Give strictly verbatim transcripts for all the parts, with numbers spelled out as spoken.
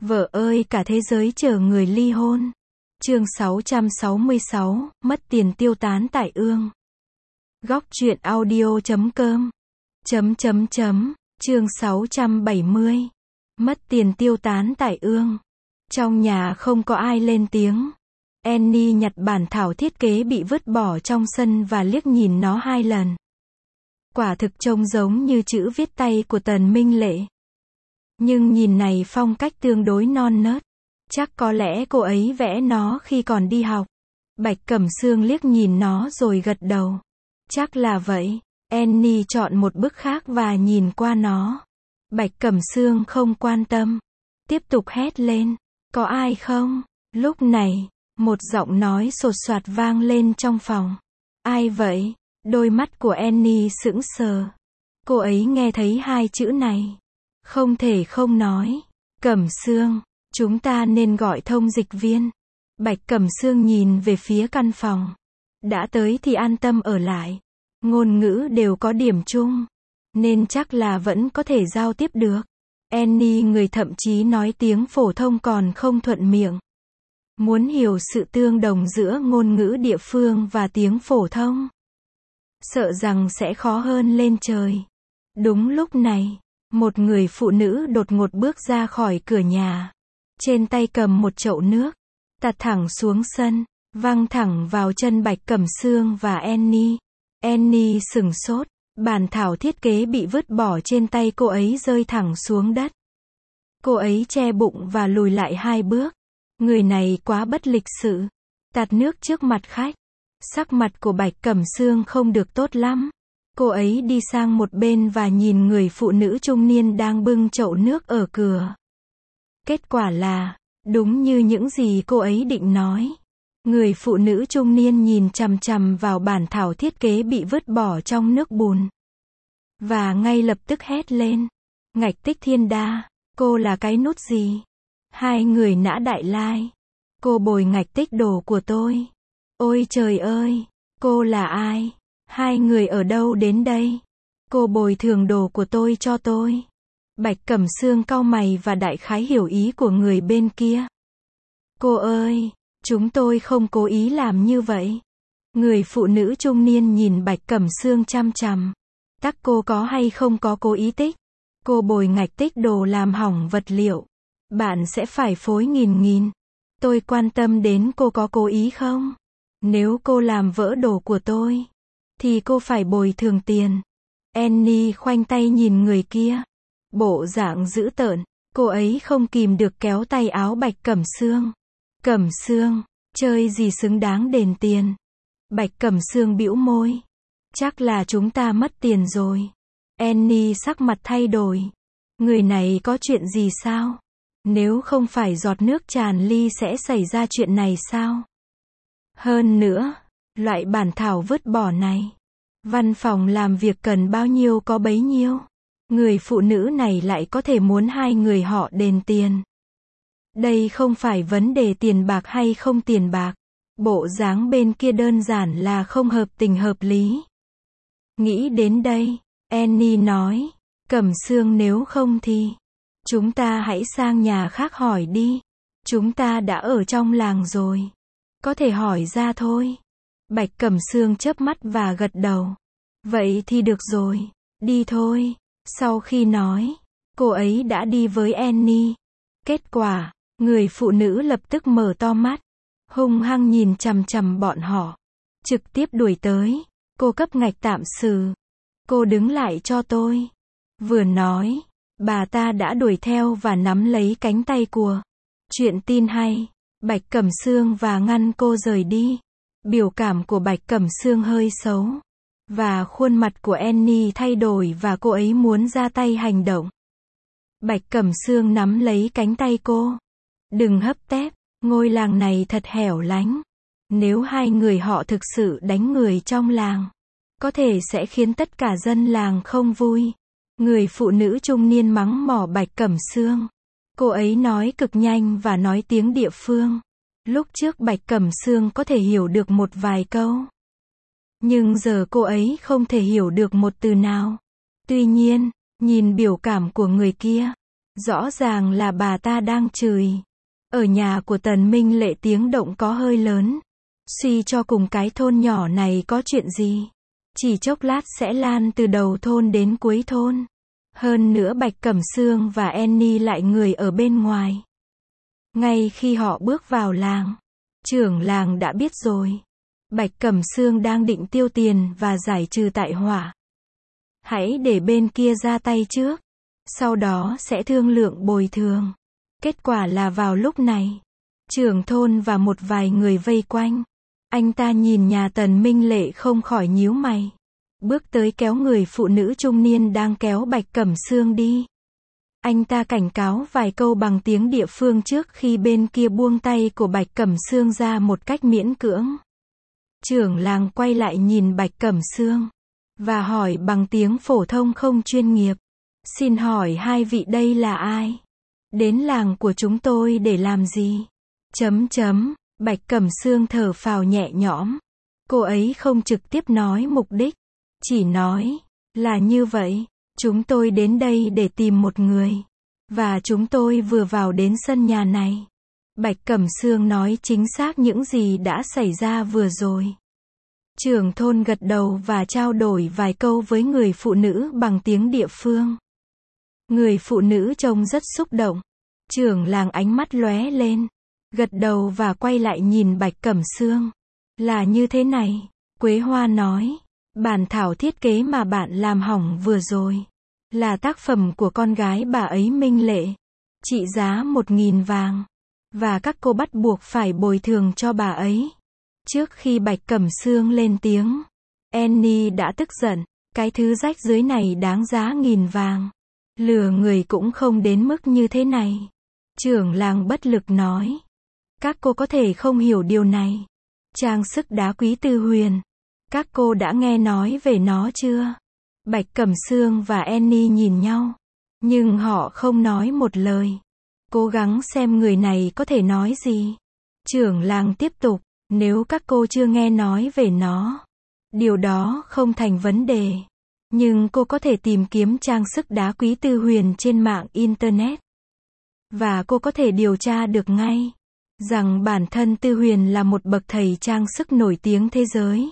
Vợ ơi cả thế giới chờ người ly hôn. Chương sáu trăm sáu mươi sáu, mất tiền tiêu tán tại ương. Góc truyện audio chấm com. Chấm chấm chấm, chương sáu trăm bảy mươi. Mất tiền tiêu tán tại ương. Trong nhà không có ai lên tiếng. Annie nhặt bản thảo thiết kế bị vứt bỏ trong sân và liếc nhìn nó hai lần. Quả thực trông giống như chữ viết tay của Tần Minh Lệ. Nhưng nhìn này phong cách tương đối non nớt. Chắc có lẽ cô ấy vẽ nó khi còn đi học. Bạch Cẩm Sương liếc nhìn nó rồi gật đầu. Chắc là vậy. Annie chọn một bức khác và nhìn qua nó. Bạch Cẩm Sương không quan tâm. Tiếp tục hét lên. Có ai không? Lúc này, một giọng nói sột soạt vang lên trong phòng. Ai vậy? Đôi mắt của Annie sững sờ. Cô ấy nghe thấy hai chữ này. Không thể không nói. Cẩm Sương, chúng ta nên gọi thông dịch viên. Bạch Cẩm Sương nhìn về phía căn phòng. Đã tới thì an tâm ở lại. Ngôn ngữ đều có điểm chung. Nên chắc là vẫn có thể giao tiếp được. Annie người thậm chí nói tiếng phổ thông còn không thuận miệng. Muốn hiểu sự tương đồng giữa ngôn ngữ địa phương và tiếng phổ thông. Sợ rằng sẽ khó hơn lên trời. Đúng lúc này, một người phụ nữ đột ngột bước ra khỏi cửa nhà. Trên tay cầm một chậu nước. Tạt thẳng xuống sân, văng thẳng vào chân Bạch Cẩm Sương và Annie. Annie sửng sốt, bản thảo thiết kế bị vứt bỏ trên tay cô ấy rơi thẳng xuống đất. Cô ấy che bụng và lùi lại hai bước. Người này quá bất lịch sự. Tạt nước trước mặt khách. Sắc mặt của Bạch Cẩm Sương không được tốt lắm. Cô ấy đi sang một bên và nhìn người phụ nữ trung niên đang bưng chậu nước ở cửa. Kết quả là, đúng như những gì cô ấy định nói. Người phụ nữ trung niên nhìn chằm chằm vào bản thảo thiết kế bị vứt bỏ trong nước bùn. Và ngay lập tức hét lên. Ngạch Tích Thiên Đa, cô là cái nút gì? Hai người nã đại lai. Cô bồi ngạch tích đồ của tôi. Ôi trời ơi, cô là ai? Hai người ở đâu đến đây? Cô bồi thường đồ của tôi cho tôi. Bạch Cẩm Sương cau mày và đại khái hiểu ý của người bên kia. Cô ơi, chúng tôi không cố ý làm như vậy. Người phụ nữ trung niên nhìn Bạch Cẩm Sương chăm chằm. Tắc cô có hay không có cố ý tích? Cô bồi ngạch tích đồ làm hỏng vật liệu. Bạn sẽ phải phối nghìn nghìn. Tôi quan tâm đến cô có cố ý không? Nếu cô làm vỡ đồ của tôi, thì cô phải bồi thường tiền. Annie khoanh tay nhìn người kia. Bộ dạng dữ tợn, cô ấy không kìm được kéo tay áo Bạch Cẩm Sương. Cẩm Sương, chơi gì xứng đáng đền tiền? Bạch Cẩm Sương bĩu môi. Chắc là chúng ta mất tiền rồi. Annie sắc mặt thay đổi. Người này có chuyện gì sao? Nếu không phải giọt nước tràn ly sẽ xảy ra chuyện này sao? Hơn nữa, loại bản thảo vứt bỏ này. Văn phòng làm việc cần bao nhiêu có bấy nhiêu. Người phụ nữ này lại có thể muốn hai người họ đền tiền. Đây không phải vấn đề tiền bạc hay không tiền bạc. Bộ dáng bên kia đơn giản là không hợp tình hợp lý. Nghĩ đến đây, Annie nói. Cẩm Sương nếu không thì chúng ta hãy sang nhà khác hỏi đi. Chúng ta đã ở trong làng rồi. Có thể hỏi ra thôi. Bạch Cẩm Sương chớp mắt và gật đầu. Vậy thì được rồi, đi thôi. Sau khi nói, cô ấy đã đi với Annie. Kết quả, người phụ nữ lập tức mở to mắt. Hung hăng nhìn chằm chằm bọn họ. Trực tiếp đuổi tới. Cô cấp ngạch tạm xử. Cô đứng lại cho tôi. Vừa nói, bà ta đã đuổi theo và nắm lấy cánh tay của. Chuyện tin hay. Bạch Cẩm Sương và ngăn cô rời đi. Biểu cảm của Bạch Cẩm Sương hơi xấu. Và khuôn mặt của Annie thay đổi và cô ấy muốn ra tay hành động. Bạch Cẩm Sương nắm lấy cánh tay cô. Đừng hấp tép, ngôi làng này thật hẻo lánh. Nếu hai người họ thực sự đánh người trong làng, có thể sẽ khiến tất cả dân làng không vui. Người phụ nữ trung niên mắng mỏ Bạch Cẩm Sương. Cô ấy nói cực nhanh và nói tiếng địa phương. Lúc trước Bạch Cẩm Sương có thể hiểu được một vài câu. Nhưng giờ cô ấy không thể hiểu được một từ nào. Tuy nhiên, nhìn biểu cảm của người kia, Rõ ràng là bà ta đang chửi. Ở nhà của Tần Minh Lệ tiếng động có hơi lớn. Suy cho cùng cái thôn nhỏ này có chuyện gì? Chỉ chốc lát sẽ lan từ đầu thôn đến cuối thôn. Hơn nữa Bạch Cẩm Sương và Annie lại người ở bên ngoài. Ngay khi họ bước vào làng, trưởng làng đã biết rồi. Bạch Cẩm Sương đang định tiêu tiền và giải trừ tại họa. Hãy để bên kia ra tay trước. Sau đó sẽ thương lượng bồi thường. Kết quả là vào lúc này, trưởng thôn và một vài người vây quanh. Anh ta nhìn nhà Tần Minh Lệ không khỏi nhíu mày. Bước tới kéo người phụ nữ trung niên đang kéo Bạch Cẩm Sương đi. Anh ta cảnh cáo vài câu bằng tiếng địa phương trước khi bên kia buông tay của Bạch Cẩm Sương ra một cách miễn cưỡng. Trưởng làng quay lại nhìn Bạch Cẩm Sương và hỏi bằng tiếng phổ thông không chuyên nghiệp. Xin hỏi hai vị đây là ai? Đến làng của chúng tôi để làm gì? Chấm chấm, Bạch Cẩm Sương thở phào nhẹ nhõm. Cô ấy không trực tiếp nói mục đích, chỉ nói là như vậy. Chúng tôi đến đây để tìm một người. Và chúng tôi vừa vào đến sân nhà này. Bạch Cẩm Sương nói chính xác những gì đã xảy ra vừa rồi. Trưởng thôn gật đầu và trao đổi vài câu với người phụ nữ bằng tiếng địa phương. Người phụ nữ trông rất xúc động. Trưởng làng ánh mắt lóe lên, gật đầu và quay lại nhìn Bạch Cẩm Sương. Là như thế này, Quế Hoa nói. Bản thảo thiết kế mà bạn làm hỏng vừa rồi là tác phẩm của con gái bà ấy Minh Lệ, trị giá một nghìn vàng. Và các cô bắt buộc phải bồi thường cho bà ấy. Trước khi Bạch Cẩm Sương lên tiếng, Annie đã tức giận. Cái thứ rách dưới này đáng giá nghìn vàng. Lừa người cũng không đến mức như thế này. Trưởng làng bất lực nói. Các cô có thể không hiểu điều này. Trang sức đá quý Tư Huyền. Các cô đã nghe nói về nó chưa? Bạch Cẩm Sương và Annie nhìn nhau. Nhưng họ không nói một lời. Cố gắng xem người này có thể nói gì. Trưởng làng tiếp tục. Nếu các cô chưa nghe nói về nó, điều đó không thành vấn đề. Nhưng cô có thể tìm kiếm trang sức đá quý Tư Huyền trên mạng Internet. Và cô có thể điều tra được ngay rằng bản thân Tư Huyền là một bậc thầy trang sức nổi tiếng thế giới.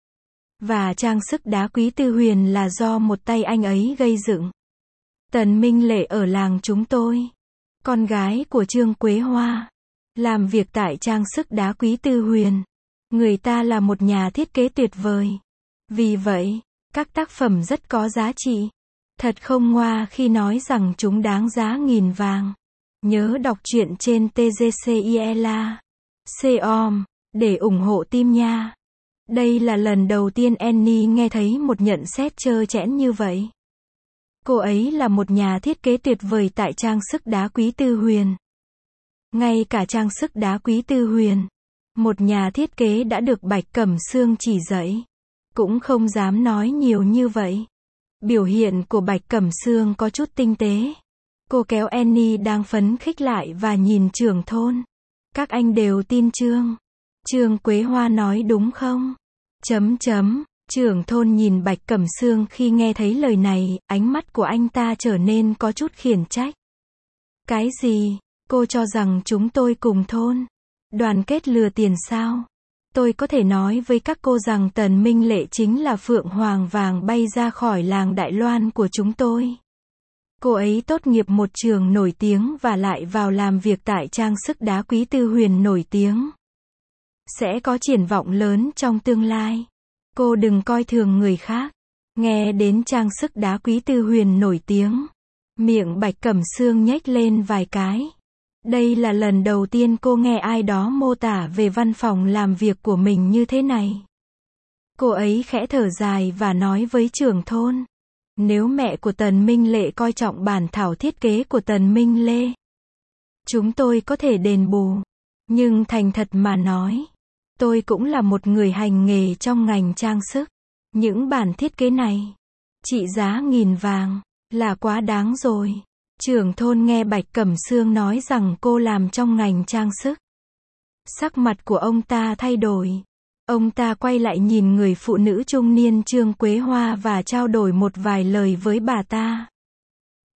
Và trang sức đá quý Tư Huyền là do một tay anh ấy gây dựng. Tần Minh Lệ ở làng chúng tôi, con gái của Trương Quế Hoa, làm việc tại trang sức đá quý Tư Huyền. Người ta là một nhà thiết kế tuyệt vời. Vì vậy, các tác phẩm rất có giá trị. Thật không ngoa khi nói rằng chúng đáng giá nghìn vàng. Nhớ đọc truyện trên tê giê xê i ela chấm com để ủng hộ team nha. Đây là lần đầu tiên Annie nghe thấy một nhận xét trơ trẽn như vậy. Cô ấy là một nhà thiết kế tuyệt vời tại trang sức đá quý Tư Huyền. Ngay cả trang sức đá quý Tư Huyền, một nhà thiết kế đã được Bạch Cẩm Sương chỉ dạy, cũng không dám nói nhiều như vậy. Biểu hiện của Bạch Cẩm Sương có chút tinh tế. Cô kéo Annie đang phấn khích lại và nhìn trưởng thôn. Các anh đều tin Trương. Trương Quế Hoa nói đúng không? Chấm chấm. Trưởng thôn nhìn Bạch Cẩm Sương khi nghe thấy lời này, ánh mắt của anh ta trở nên có chút khiển trách. Cái gì? Cô cho rằng chúng tôi cùng thôn đoàn kết lừa tiền sao? Tôi có thể nói với các cô rằng Tần Minh Lệ chính là phượng hoàng vàng bay ra khỏi làng Đại Loan của chúng tôi. Cô ấy tốt nghiệp một trường nổi tiếng và lại vào làm việc tại trang sức đá quý Tư Huyền nổi tiếng. Sẽ có triển vọng lớn trong tương lai. Cô đừng coi thường người khác. Nghe đến trang sức đá quý Tư Huyền nổi tiếng, miệng Bạch Cẩm Sương nhếch lên vài cái. Đây là lần đầu tiên cô nghe ai đó mô tả về văn phòng làm việc của mình như thế này. Cô ấy khẽ thở dài và nói với trưởng thôn. Nếu mẹ của Tần Minh Lệ coi trọng bản thảo thiết kế của Tần Minh Lê, chúng tôi có thể đền bù. Nhưng thành thật mà nói, tôi cũng là một người hành nghề trong ngành trang sức. Những bản thiết kế này, trị giá nghìn vàng, là quá đáng rồi. Trưởng thôn nghe Bạch Cẩm Sương nói rằng cô làm trong ngành trang sức. Sắc mặt của ông ta thay đổi. Ông ta quay lại nhìn người phụ nữ trung niên Trương Quế Hoa và trao đổi một vài lời với bà ta.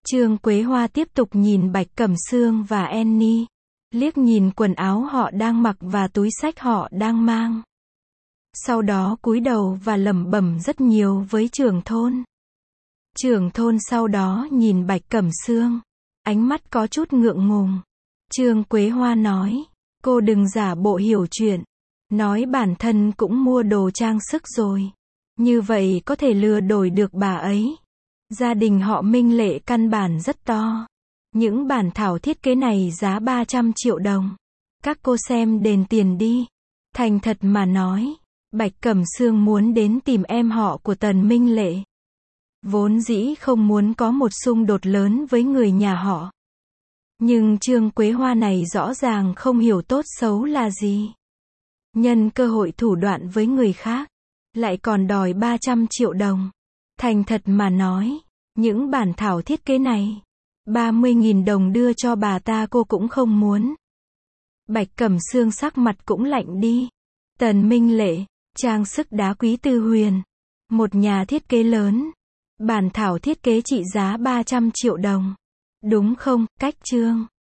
Trương Quế Hoa tiếp tục nhìn Bạch Cẩm Sương và Annie, liếc nhìn quần áo họ đang mặc và túi xách họ đang mang. Sau đó cúi đầu và lẩm bẩm rất nhiều với trưởng thôn. Trưởng thôn sau đó nhìn Bạch Cẩm Sương, ánh mắt có chút ngượng ngùng. Trương Quế Hoa nói, cô đừng giả bộ hiểu chuyện, nói bản thân cũng mua đồ trang sức rồi. Như vậy có thể lừa đổi được bà ấy. Gia đình họ Minh Lệ căn bản rất to. Những bản thảo thiết kế này giá ba trăm triệu đồng. Các cô xem đền tiền đi. Thành thật mà nói, Bạch Cẩm Sương muốn đến tìm em họ của Tần Minh Lệ. Vốn dĩ không muốn có một xung đột lớn với người nhà họ. Nhưng Trương Quế Hoa này rõ ràng không hiểu tốt xấu là gì. Nhân cơ hội thủ đoạn với người khác, lại còn đòi ba trăm triệu đồng. Thành thật mà nói, những bản thảo thiết kế này, ba mươi nghìn đồng đưa cho bà ta cô cũng không muốn. Bạch Cẩm Sương sắc mặt cũng lạnh đi. Tần Minh Lệ, trang sức đá quý Tư Huyền, một nhà thiết kế lớn. Bản thảo thiết kế trị giá ba trăm triệu đồng. Đúng không, Cách Trương?